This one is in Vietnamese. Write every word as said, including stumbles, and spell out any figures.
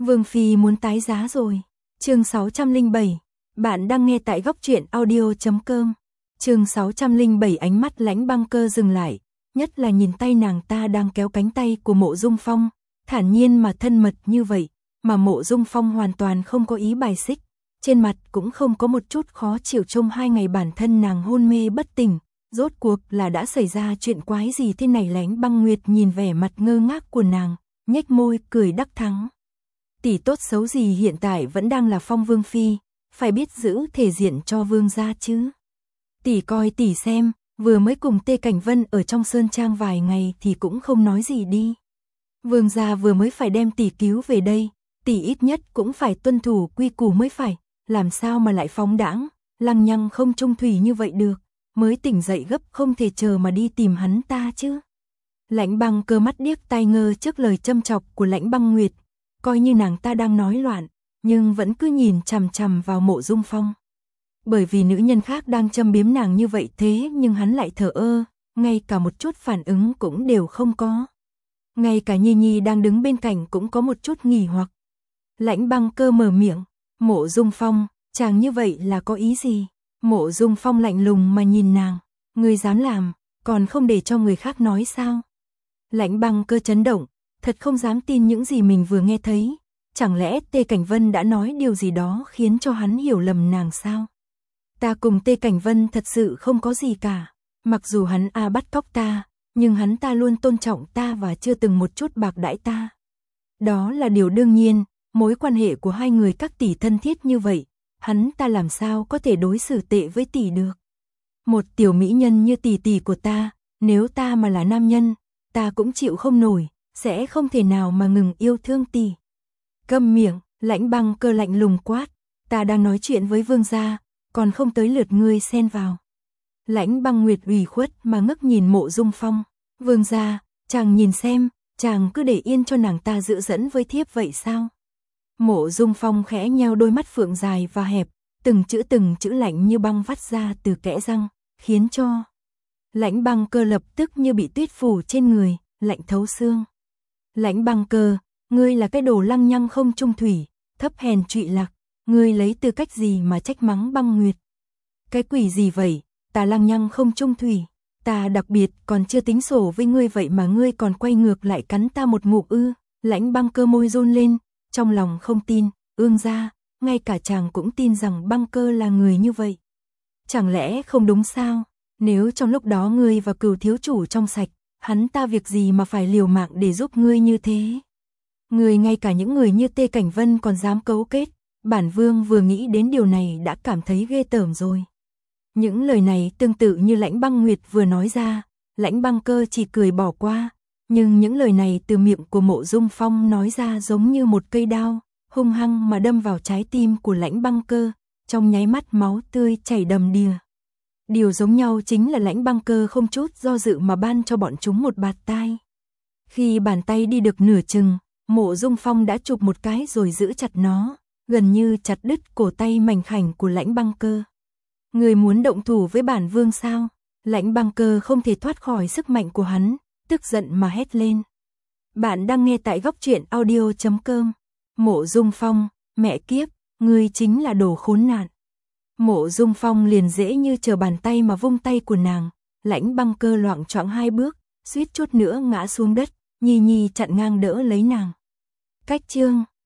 Vương Phi muốn tái giá rồi. Chương sáu trăm lẻ bảy. Bạn đang nghe tại góc truyện audio chấm com. Chương sáu trăm lẻ bảy. Ánh mắt Lãnh Băng Cơ dừng lại, nhất là nhìn tay nàng ta đang kéo cánh tay của Mộ Dung Phong, thản nhiên mà thân mật như vậy, mà Mộ Dung Phong hoàn toàn không có ý bài xích, trên mặt cũng không có một chút khó chịu. Trong hai ngày bản thân nàng hôn mê bất tỉnh, rốt cuộc là đã xảy ra chuyện quái gì thế này? Lãnh Băng Nguyệt nhìn vẻ mặt ngơ ngác của nàng, nhếch môi cười đắc thắng. Tỷ tốt xấu gì hiện tại vẫn đang là Phong Vương Phi, phải biết giữ thể diện cho vương gia chứ. Tỷ coi tỷ xem, vừa mới cùng Tê Cảnh Vân ở trong sơn trang vài ngày thì cũng không nói gì đi. Vương gia vừa mới phải đem tỷ cứu về đây, tỷ ít nhất cũng phải tuân thủ quy củ mới phải, làm sao mà lại phóng đãng, lăng nhăng không trung thủy như vậy được, mới tỉnh dậy gấp không thể chờ mà đi tìm hắn ta chứ. Lãnh Băng Cơ mắt điếc tai ngơ trước lời châm chọc của Lãnh Băng Nguyệt, coi như nàng ta đang nói loạn, nhưng vẫn cứ nhìn chằm chằm vào Mộ Dung Phong. Bởi vì nữ nhân khác đang châm biếm nàng như vậy thế nhưng hắn lại thờ ơ, ngay cả một chút phản ứng cũng đều không có. Ngay cả Nhi Nhi đang đứng bên cạnh cũng có một chút nghi hoặc. Lãnh Băng Cơ mở miệng, Mộ Dung Phong, chàng như vậy là có ý gì? Mộ Dung Phong lạnh lùng mà nhìn nàng, ngươi dám làm, còn không để cho người khác nói sao? Lãnh Băng Cơ chấn động, thật không dám tin những gì mình vừa nghe thấy, chẳng lẽ Tê Cảnh Vân đã nói điều gì đó khiến cho hắn hiểu lầm nàng sao? Ta cùng Tê Cảnh Vân thật sự không có gì cả, mặc dù hắn a bắt cóc ta, nhưng hắn ta luôn tôn trọng ta và chưa từng một chút bạc đãi ta. Đó là điều đương nhiên, mối quan hệ của hai người các tỷ thân thiết như vậy, hắn ta làm sao có thể đối xử tệ với tỷ được. Một tiểu mỹ nhân như tỷ tỷ của ta, nếu ta mà là nam nhân, ta cũng chịu không nổi, sẽ không thể nào mà ngừng yêu thương tỷ. Câm miệng, Lãnh Băng Cơ lạnh lùng quát, ta đang nói chuyện với vương gia, còn không tới lượt ngươi xen vào. Lãnh Băng Nguyệt ủy khuất mà ngước nhìn Mộ Dung Phong, vương gia, chàng nhìn xem, chàng cứ để yên cho nàng ta dựa dẫn với thiếp vậy sao? Mộ Dung Phong khẽ nheo đôi mắt phượng dài và hẹp, từng chữ từng chữ lạnh như băng vắt ra từ kẽ răng, khiến cho Lãnh Băng Cơ lập tức như bị tuyết phủ trên người, lạnh thấu xương. Lãnh Băng Cơ, ngươi là cái đồ lăng nhăng không trung thủy, thấp hèn trụy lạc, ngươi lấy tư cách gì mà trách mắng Băng Nguyệt? Cái quỷ gì vậy, ta lăng nhăng không trung thủy, ta đặc biệt còn chưa tính sổ với ngươi vậy mà ngươi còn quay ngược lại cắn ta một ngụm ư? Lãnh Băng Cơ môi run lên, trong lòng không tin, ương gia, ngay cả chàng cũng tin rằng Băng Cơ là người như vậy. Chẳng lẽ không đúng sao? Nếu trong lúc đó ngươi và Cửu thiếu chủ trong sạch, hắn ta việc gì mà phải liều mạng để giúp ngươi như thế? Ngươi ngay cả những người như Tê Cảnh Vân còn dám cấu kết, bản vương vừa nghĩ đến điều này đã cảm thấy ghê tởm rồi. Những lời này tương tự như Lãnh Băng Nguyệt vừa nói ra, Lãnh Băng Cơ chỉ cười bỏ qua, nhưng những lời này từ miệng của Mộ Dung Phong nói ra giống như một cây đao, hung hăng mà đâm vào trái tim của Lãnh Băng Cơ, trong nháy mắt máu tươi chảy đầm đìa. Điều giống nhau chính là Lãnh Băng Cơ không chút do dự mà ban cho bọn chúng một bạt tai. Khi bàn tay đi được nửa chừng, Mộ Dung Phong đã chụp một cái rồi giữ chặt nó, gần như chặt đứt cổ tay mảnh khảnh của Lãnh Băng Cơ. Người muốn động thủ với bản vương sao? Lãnh Băng Cơ không thể thoát khỏi sức mạnh của hắn, tức giận mà hét lên. Bạn đang nghe tại góc truyện audio chấm com. Mộ Dung Phong, mẹ kiếp, ngươi chính là đồ khốn nạn. Mộ Dung Phong liền dễ như trở bàn tay mà vung tay của nàng, Lãnh Băng Cơ loạng choạng hai bước, suýt chút nữa ngã xuống đất, Nhi Nhi chặn ngang đỡ lấy nàng. Cách chương